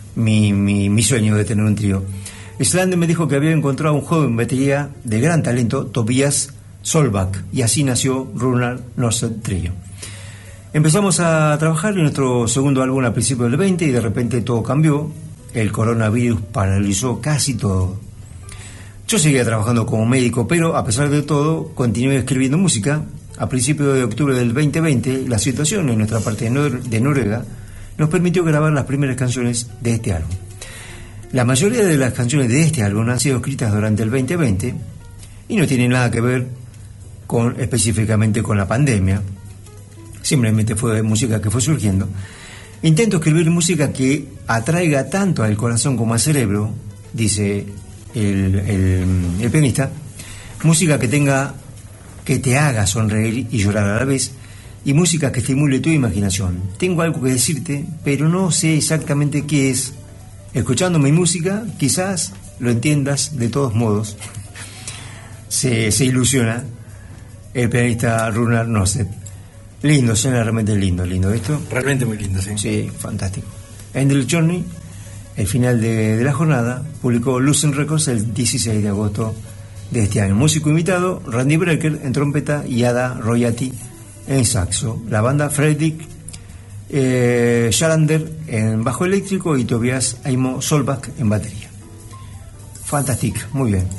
mi sueño de tener un trío. Islander me dijo que había encontrado un joven batería de gran talento, Tobias Solbak, y así nació Runar Norset Trio. Empezamos a trabajar en nuestro segundo álbum a principios del 20 y de repente todo cambió. El coronavirus paralizó casi todo. Yo seguía trabajando como médico, pero a pesar de todo continué escribiendo música. A principios de octubre del 2020, la situación en nuestra parte de Noruega nos permitió grabar las primeras canciones de este álbum. La mayoría de las canciones de este álbum han sido escritas durante el 2020 y no tienen nada que ver específicamente con la pandemia. Simplemente fue música que fue surgiendo. Intento escribir música que atraiga tanto al corazón como al cerebro, dice el pianista. Música que te haga sonreír y llorar a la vez, y música que estimule tu imaginación. Tengo algo que decirte, pero no sé exactamente qué es. Escuchando mi música, quizás lo entiendas de todos modos. Se ilusiona el pianista Runar Nosset. Lindo, suena realmente lindo esto. Realmente muy lindo, sí. Sí, fantástico. End of the Journey, el final de la jornada, publicó Lucent Records el 16 de agosto de este año. Músico invitado, Randy Brecker en trompeta y Ada Royati en saxo. La banda Fredrik Schalander en bajo eléctrico y Tobias Aimo Solbach en batería. Fantástico, muy bien.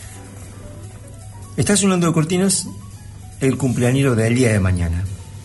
Está sonando de cortinas el cumpleañero del día de mañana.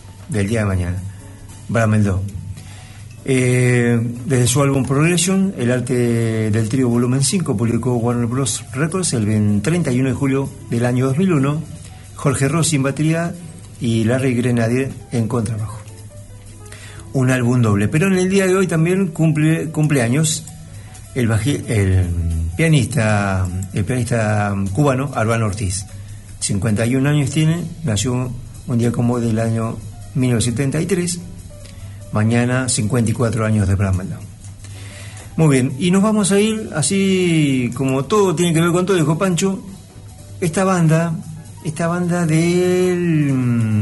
Bram Meldó. Desde su álbum Progression, el arte del trío volumen 5, publicó Warner Bros. Records el 31 de julio del año 2001. Jorge Rossi en batería y Larry Grenadier en contrabajo. Un álbum doble, pero en el día de hoy también cumple años el pianista cubano Albano Ortiz. 51 años tiene, nació un día como del año 1973. Mañana 54 años de Bram Meldó. Muy bien, y nos vamos a ir así como todo tiene que ver con todo, dijo Pancho. Esta banda del...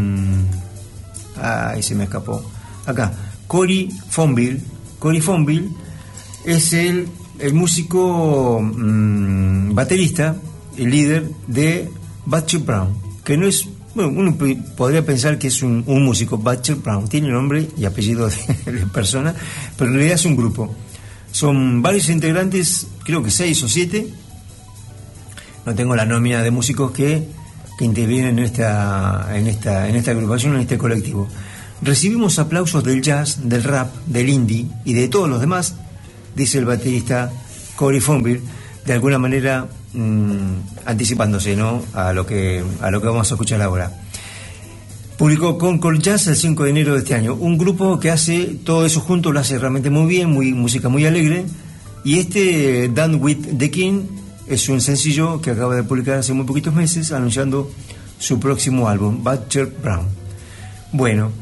Ay, se me escapó. Acá, Cory Fonville. Cory Fonville es el músico baterista, el líder de Butcher Brown, que no es... Bueno, uno podría pensar que es un músico. Butcher Brown tiene nombre y apellido de persona, pero en realidad es un grupo. Son varios integrantes, creo que 6 o 7. No tengo la nómina de músicos que intervienen en esta agrupación, en este colectivo. Recibimos aplausos del jazz, del rap, del indie y de todos los demás, dice el baterista Cory Fonville, de alguna manera anticipándose, ¿no?, a lo que vamos a escuchar ahora. Publicó Concord Jazz el 5 de enero de este año. Un grupo que hace todo eso junto, lo hace realmente muy bien, música muy alegre. Y Done with the King es un sencillo que acaba de publicar hace muy poquitos meses, anunciando su próximo álbum, Butcher Brown. Bueno,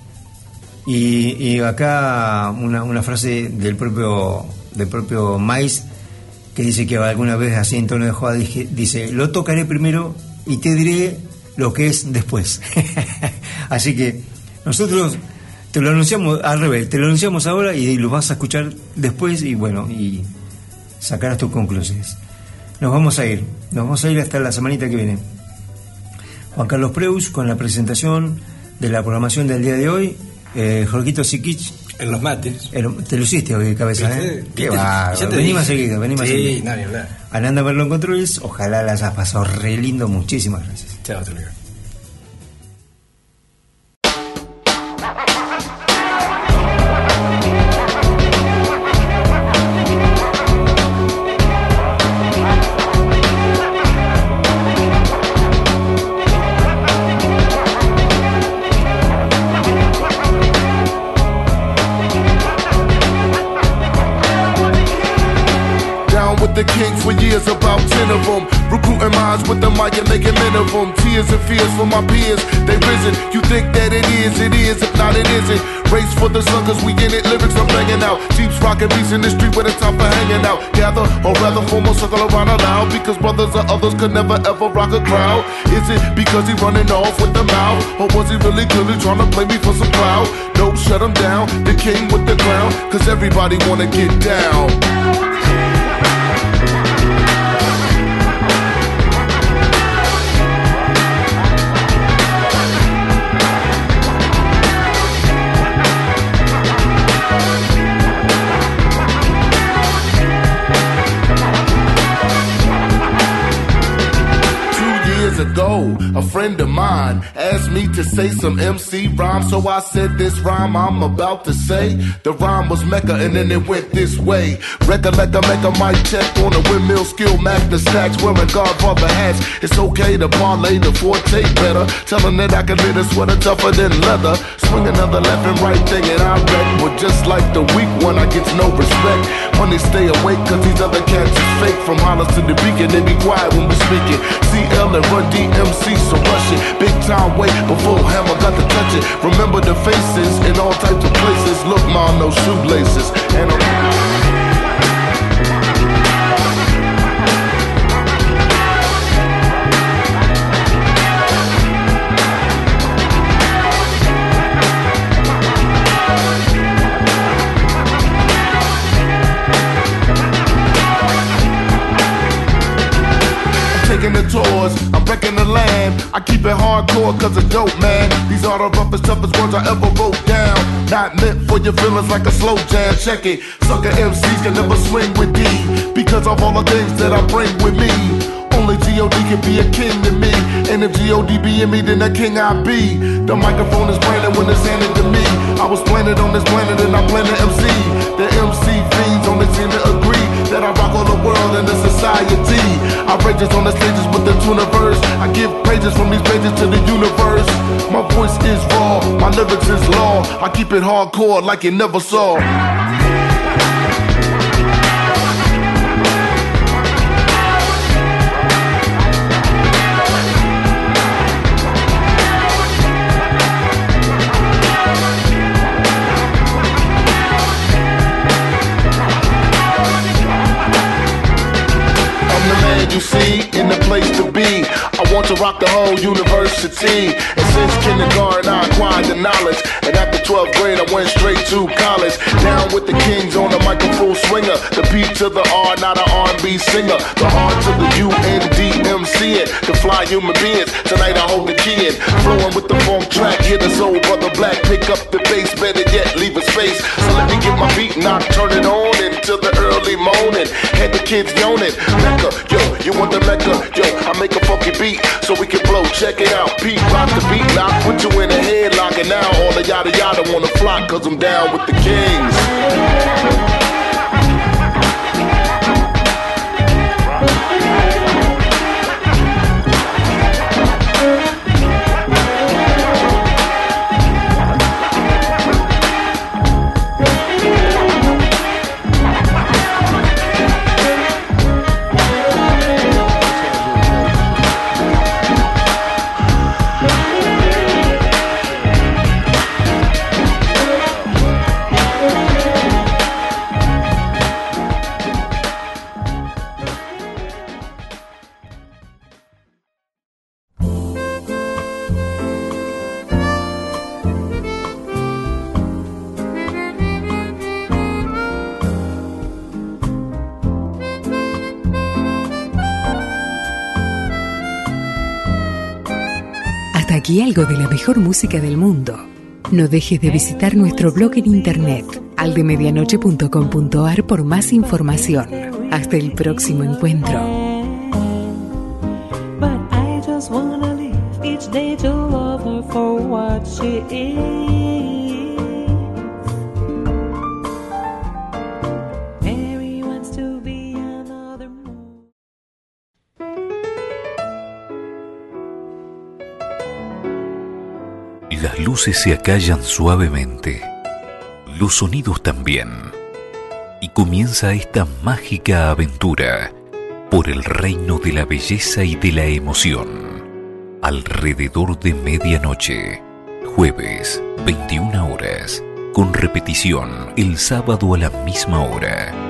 y acá una frase del propio Miles, que dice que alguna vez así en tono de joda dice: lo tocaré primero y te diré lo que es después. Así que nosotros te lo anunciamos al revés, te lo anunciamos ahora y lo vas a escuchar después y bueno, y sacarás tus conclusiones. Nos vamos a ir hasta la semanita que viene. Juan Carlos Preus con la presentación de la programación del día de hoy. Jorgito Sikich en los mates. Te luciste hoy, cabeza, ¿eh? Qué bárbaro. Vení más seguido. Sí, nadie habla. Ananda Merlo en controles. Ojalá las hayas pasado re lindo. Muchísimas gracias. Chao, te lo digo. The king for years, about 10 of them. Recruiting minds with the mic and making men of them. Tears and fears for my peers, they risen. You think that it is, if not it isn't. Race for the sun, cause we in it, lyrics I'm banging out. Jeeps rocking beats in the street where the top for hanging out. Gather, or rather form a circle around aloud. Because brothers or others could never ever rock a crowd. Is it because he running off with the mouth? Or was he really clearly trying to play me for some clout? Nope, shut him down, the king with the crown. Cause everybody wanna get down. 2 years years ago, a friend of mine asked me to say some MC rhyme, so I said this rhyme I'm about to say. The rhyme was Mecca and then it went this way. Recollect a make a mic check on a windmill skill, Mac the stacks, wearing Godfather hats. It's okay to parlay the forte better. Tell them that I can knit a sweater tougher than leather. Swing another left and right thing and I wreck. But just like the weak one, I get no respect. Money stay awake cause these other cats is fake. From Hollis to the Beacon, they be quiet when we speaking. CL and Run DMC, so rush it. Big time wait before Hammer got to touch it. Remember the faces in all types of places. Look, ma, no shoelaces. And taking the tours, I'm wrecking the land. I keep it hardcore cause it's dope, man. These are the roughest, toughest words I ever wrote down. Not meant for your feelings like a slow jam. Check it, sucker MCs can never swing with D, because of all the things that I bring with me. Only G.O.D. can be a king to me, and if G.O.D. be in me, then a king I be. The microphone is branded when it's handed to me. I was planted on this planet and I plan to MC. The MC fiends only seem to agree that I rock all the world and the society. I rages on the stages with the tuniverse. I give praises from these pages to the universe. My voice is raw, my lyrics is law. I keep it hardcore like you never saw. You see, in the place to be, I want to rock the whole university. And since kindergarten I acquired the knowledge, and after 12th grade I went straight to college. Down with the kings on the microphone swinger, the P to the R, not an R&B singer. The R to the U-N-D-M-C, the fly human beings. Tonight I hold the key in, flowing with the funk track. Hear the soul brother black, pick up the bass, better yet leave a space. So let me get my beat knocked, turn it on until the early morning. Had the kids yawning, Mecca, yo, you want the Mecca? Yo, I make a funky beat so we can blow. Check it out, Pete, rock the beat, knock, put you in a headlock, and now all the yada yada wanna flock, cause I'm down with the kings. Aquí algo de la mejor música del mundo. No dejes de visitar nuestro blog en internet, aldemedianoche.com.ar, por más información. Hasta el próximo encuentro. Las luces se acallan suavemente, los sonidos también, y comienza esta mágica aventura por el reino de la belleza y de la emoción. Alrededor de medianoche, jueves, 21 horas, con repetición el sábado a la misma hora.